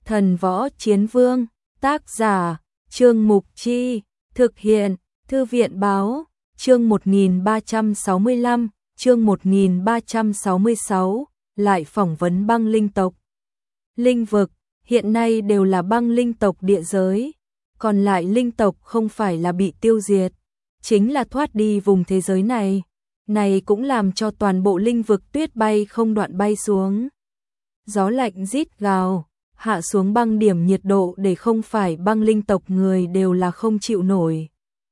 Thần Võ Chiến Vương, tác giả, Trương Mục Chi, thực hiện, Thư viện Báo, chương 1365, chương 1366, lại phỏng vấn băng linh tộc. Linh vực, hiện nay đều là băng linh tộc địa giới, còn lại linh tộc không phải là bị tiêu diệt, chính là thoát đi vùng thế giới này. Này cũng làm cho toàn bộ linh vực tuyết bay không đoạn bay xuống. Gió lạnh rít gào, hạ xuống băng điểm nhiệt độ để không phải băng linh tộc người đều là không chịu nổi.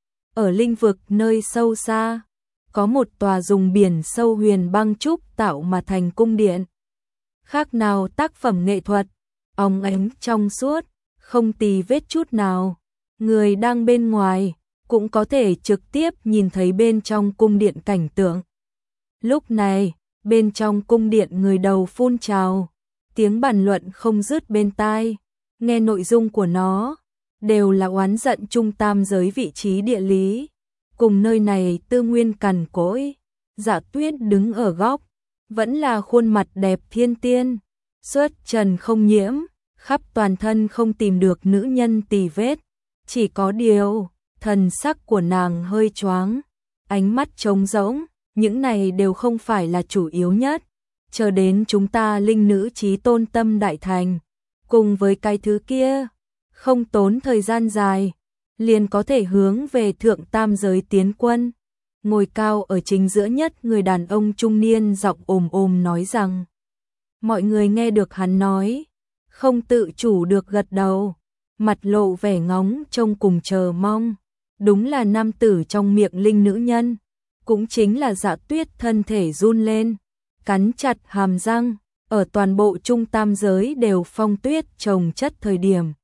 Ở linh vực nơi sâu xa, có một tòa dùng biển sâu huyền băng trúc tạo mà thành cung điện. Khác nào tác phẩm nghệ thuật, óng ánh trong suốt, không tì vết chút nào. Người đang bên ngoài cũng có thể trực tiếp nhìn thấy bên trong cung điện cảnh tượng. Lúc này, bên trong cung điện người đầu phun trào, tiếng bàn luận không dứt bên tai, nghe nội dung của nó, đều là oán giận trung tam giới vị trí địa lý, cùng nơi này tư nguyên cằn cỗi. Dạ Tuyết đứng ở góc, vẫn là khuôn mặt đẹp thiên tiên, xuất trần không nhiễm, khắp toàn thân không tìm được nữ nhân tì vết, chỉ có điều thần sắc của nàng hơi choáng, ánh mắt trống rỗng, những này đều không phải là chủ yếu nhất, chờ đến chúng ta linh nữ chí tôn tâm đại thành, cùng với cái thứ kia, không tốn thời gian dài, liền có thể hướng về thượng tam giới tiến quân. Ngồi cao ở chính giữa nhất người đàn ông trung niên giọng ồm ồm nói rằng, mọi người nghe được hắn nói, không tự chủ được gật đầu, mặt lộ vẻ ngóng trông cùng chờ mong. Đúng là nam tử trong miệng linh nữ nhân, cũng chính là Dạ Tuyết thân thể run lên, cắn chặt hàm răng, ở toàn bộ trung tam giới đều phong tuyết trồng chất thời điểm.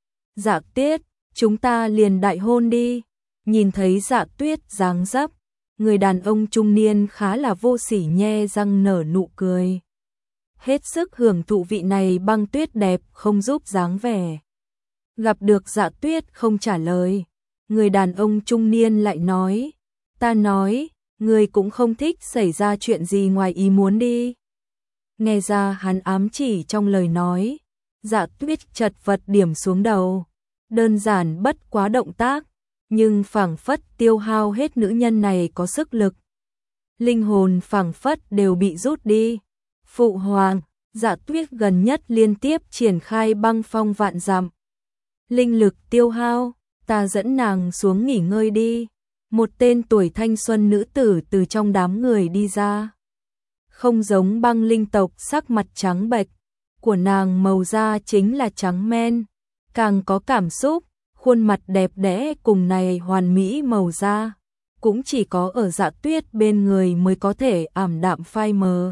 Dạ Tuyết, chúng ta liền đại hôn đi. Nhìn thấy Dạ Tuyết dáng dấp, người đàn ông trung niên khá là vô sỉ nhe răng nở nụ cười. Hết sức hưởng thụ vị này băng tuyết đẹp không giúp dáng vẻ. Gặp được Dạ Tuyết không trả lời, người đàn ông trung niên lại nói, ta nói, người cũng không thích xảy ra chuyện gì ngoài ý muốn đi. Nghe ra hắn ám chỉ trong lời nói, Dạ Tuyết chật vật điểm xuống đầu, đơn giản bất quá động tác, nhưng phảng phất tiêu hao hết nữ nhân này có sức lực. Linh hồn phảng phất đều bị rút đi. Phụ hoàng, Dạ Tuyết gần nhất liên tiếp triển khai băng phong vạn dặm. Linh lực tiêu hao, ta dẫn nàng xuống nghỉ ngơi đi. Một tên tuổi thanh xuân nữ tử từ trong đám người đi ra. Không giống băng linh tộc sắc mặt trắng bệch, của nàng màu da chính là trắng men, càng có cảm xúc, khuôn mặt đẹp đẽ cùng này hoàn mỹ màu da, cũng chỉ có ở Dạ Tuyết bên người mới có thể ảm đạm phai mờ.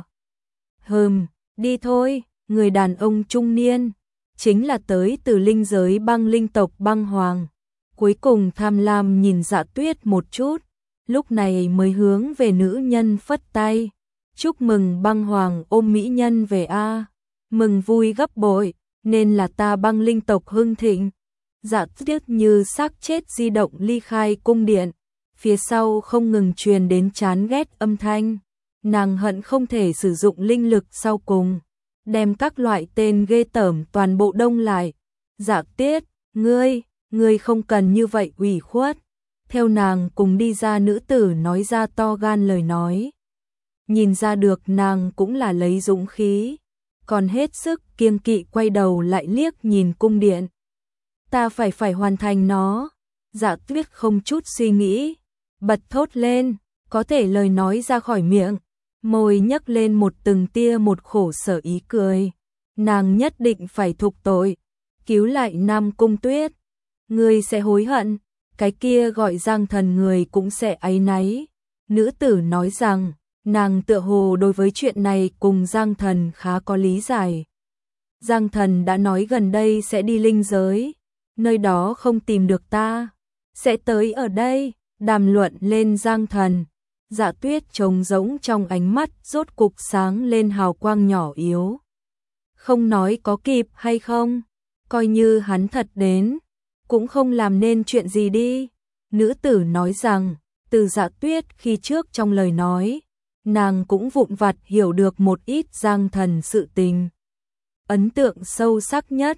Đi thôi, người đàn ông trung niên, chính là tới từ linh giới băng linh tộc băng hoàng. Cuối cùng tham lam nhìn Dạ Tuyết một chút, lúc này mới hướng về nữ nhân phất tay. Chúc mừng băng hoàng ôm mỹ nhân về a, mừng vui gấp bội, nên là ta băng linh tộc hưng thịnh. Dạ Tuyết như xác chết di động ly khai cung điện, phía sau không ngừng truyền đến chán ghét âm thanh. Nàng hận không thể sử dụng linh lực sau cùng, đem các loại tên ghê tởm toàn bộ đông lại. Dạ Tuyết, ngươi không cần như vậy ủy khuất. Theo nàng cùng đi ra nữ tử nói ra to gan lời nói. Nhìn ra được nàng cũng là lấy dũng khí, còn hết sức kiêng kỵ quay đầu lại liếc nhìn cung điện. Ta phải hoàn thành nó. Dạ Tuyết không chút suy nghĩ, bật thốt lên, có thể lời nói ra khỏi miệng, môi nhấc lên một từng tia một khổ sở ý cười. Nàng nhất định phải thục tội, cứu lại Nam Cung Tuyết. Ngươi sẽ hối hận, cái kia gọi Giang Thần người cũng sẽ áy náy. Nữ tử nói rằng, nàng tựa hồ đối với chuyện này cùng Giang Thần khá có lý giải. Giang Thần đã nói gần đây sẽ đi linh giới, nơi đó không tìm được ta, sẽ tới ở đây, đàm luận lên Giang Thần. Dạ Tuyết trống rỗng trong ánh mắt rốt cục sáng lên hào quang nhỏ yếu. Không nói có kịp hay không, coi như hắn thật đến, cũng không làm nên chuyện gì đi. Nữ tử nói rằng, từ Dạ Tuyết khi trước trong lời nói, nàng cũng vụn vặt hiểu được một ít Giang Thần sự tình. Ấn tượng sâu sắc nhất,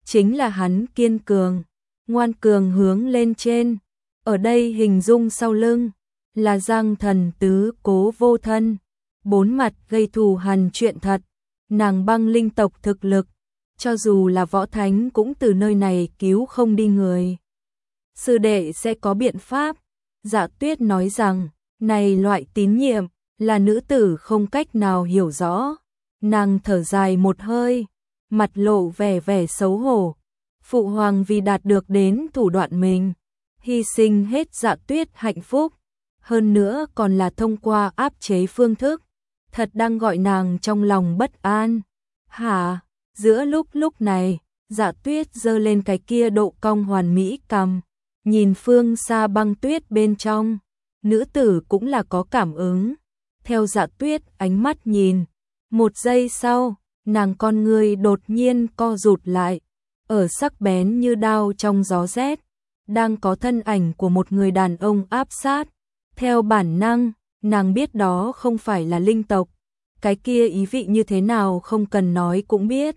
chính là hắn kiên cường, ngoan cường hướng lên trên. Ở đây hình dung sau lưng là Giang Thần tứ cố vô thân, bốn mặt gây thù hằn chuyện thật. Nàng băng linh tộc thực lực, cho dù là võ thánh cũng từ nơi này cứu không đi người. Sư đệ sẽ có biện pháp. Dạ Tuyết nói rằng, này loại tín nhiệm là nữ tử không cách nào hiểu rõ. Nàng thở dài một hơi, mặt lộ vẻ vẻ xấu hổ. Phụ hoàng vì đạt được đến thủ đoạn mình, hy sinh hết Dạ Tuyết hạnh phúc, hơn nữa còn là thông qua áp chế phương thức, thật đang gọi nàng trong lòng bất an. Hả? Giữa lúc này, Dạ Tuyết giơ lên cái kia độ cong hoàn mỹ cằm, nhìn phương xa băng tuyết bên trong, nữ tử cũng là có cảm ứng. Theo Dạ Tuyết ánh mắt nhìn, một giây sau, nàng con người đột nhiên co rụt lại, ở sắc bén như đao trong gió rét, đang có thân ảnh của một người đàn ông áp sát. Theo bản năng, nàng biết đó không phải là linh tộc, cái kia ý vị như thế nào không cần nói cũng biết.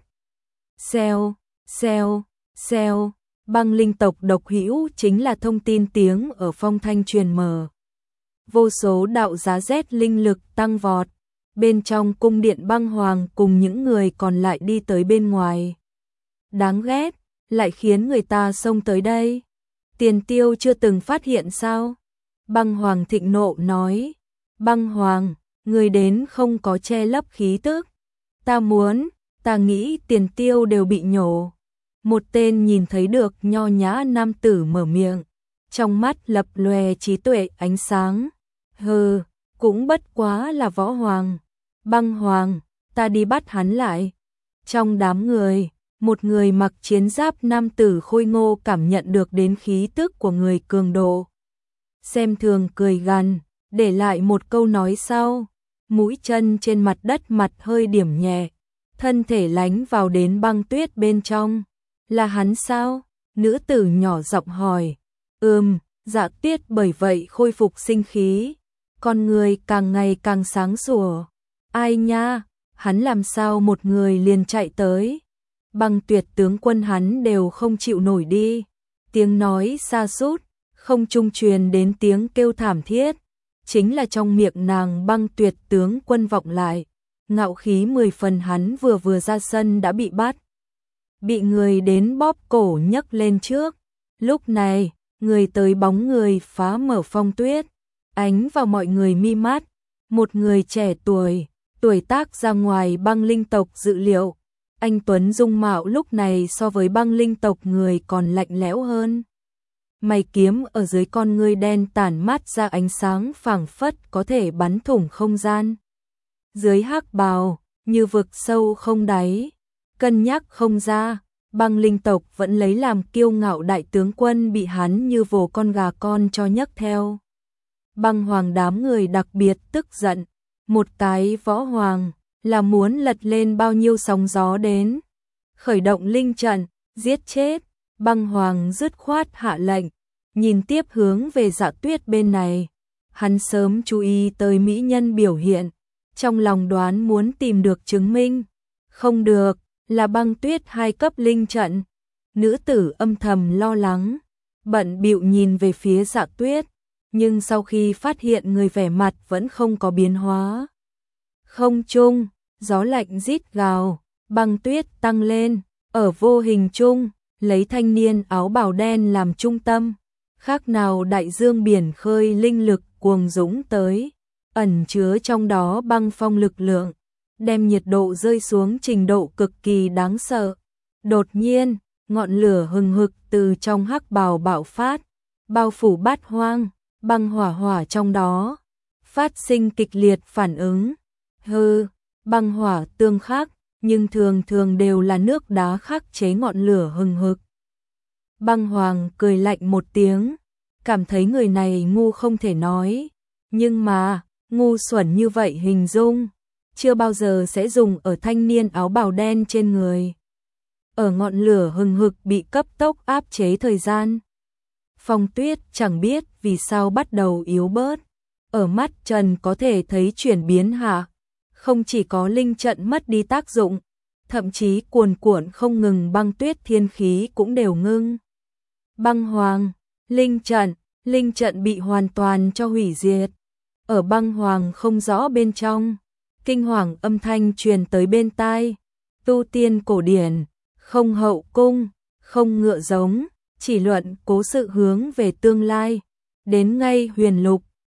Xèo, băng linh tộc độc hữu chính là thông tin tiếng ở phong thanh truyền mở. Vô số đạo giá rét linh lực tăng vọt, bên trong cung điện băng hoàng cùng những người còn lại đi tới bên ngoài. Đáng ghét, lại khiến người ta xông tới đây. Tiền Tiêu chưa từng phát hiện sao? Băng hoàng thịnh nộ nói. Băng hoàng, người đến không có che lấp khí tức. Ta nghĩ Tiền Tiêu đều bị nhổ. Một tên nhìn thấy được nho nhã nam tử mở miệng, trong mắt lập lòe trí tuệ ánh sáng. Hừ, cũng bất quá là võ hoàng. Băng hoàng, ta đi bắt hắn lại. Trong đám người, một người mặc chiến giáp nam tử khôi ngô cảm nhận được đến khí tức của người cường độ. Xem thường cười gằn, để lại một câu nói sau, mũi chân trên mặt đất mặt hơi điểm nhẹ, thân thể lánh vào đến băng tuyết bên trong. Là hắn sao? Nữ tử nhỏ giọng hỏi. Dạ Tuyết bởi vậy khôi phục sinh khí, con người càng ngày càng sáng sủa. Ai nha, hắn làm sao một người liền chạy tới? Băng Tuyệt tướng quân hắn đều không chịu nổi đi. Tiếng nói xa sút, không trung truyền đến tiếng kêu thảm thiết, chính là trong miệng nàng Băng Tuyệt tướng quân vọng lại. Ngạo khí 10 phần, hắn vừa ra sân đã bị bắt, bị người đến bóp cổ nhấc lên trước. Lúc này, người tới bóng người phá mở phong tuyết, ánh vào mọi người mi mắt. Một người trẻ tuổi tác ra ngoài băng linh tộc dự liệu. Anh tuấn dung mạo lúc này so với băng linh tộc người còn lạnh lẽo hơn. Mày kiếm ở dưới con ngươi đen tản mát ra ánh sáng phảng phất có thể bắn thủng không gian. Dưới hắc bào, như vực sâu không đáy, cân nhắc không ra, băng linh tộc vẫn lấy làm kiêu ngạo đại tướng quân bị hắn như vồ con gà con cho nhấc theo. Băng hoàng đám người đặc biệt tức giận, một cái võ hoàng là muốn lật lên bao nhiêu sóng gió đến. Khởi động linh trận, giết chết. Băng hoàng dứt khoát hạ lệnh, nhìn tiếp hướng về Dạ Tuyết bên này. Hắn sớm chú ý tới mỹ nhân biểu hiện, trong lòng đoán muốn tìm được chứng minh. Không được, là Băng Tuyết 2 cấp linh trận. Nữ tử âm thầm lo lắng, bận bịu nhìn về phía Dạ Tuyết, nhưng sau khi phát hiện người vẻ mặt vẫn không có biến hóa. Không trung, gió lạnh rít gào, băng tuyết tăng lên, ở vô hình trung, lấy thanh niên áo bào đen làm trung tâm, khác nào đại dương biển khơi linh lực cuồng dũng tới, ẩn chứa trong đó băng phong lực lượng, đem nhiệt độ rơi xuống trình độ cực kỳ đáng sợ. Đột nhiên, ngọn lửa hừng hực từ trong hắc bào bạo phát, bao phủ bát hoang, băng hỏa trong đó phát sinh kịch liệt phản ứng. Băng hỏa tương khắc, nhưng thường đều là nước đá khắc chế ngọn lửa hừng hực. Băng hoàng cười lạnh một tiếng, cảm thấy người này ngu không thể nói, nhưng mà, ngu xuẩn như vậy hình dung, chưa bao giờ sẽ dùng ở thanh niên áo bào đen trên người. Ở ngọn lửa hừng hực bị cấp tốc áp chế thời gian, phong tuyết chẳng biết vì sao bắt đầu yếu bớt, ở mắt trần có thể thấy chuyển biến hạ. Không chỉ có linh trận mất đi tác dụng, thậm chí cuồn cuộn không ngừng băng tuyết thiên khí cũng đều ngưng. Băng hoàng, linh trận bị hoàn toàn cho hủy diệt. Ở băng hoàng không rõ bên trong, kinh hoàng âm thanh truyền tới bên tai. Tu tiên cổ điển, không hậu cung, không ngựa giống, chỉ luận cố sự hướng về tương lai. Đến ngay huyền lục,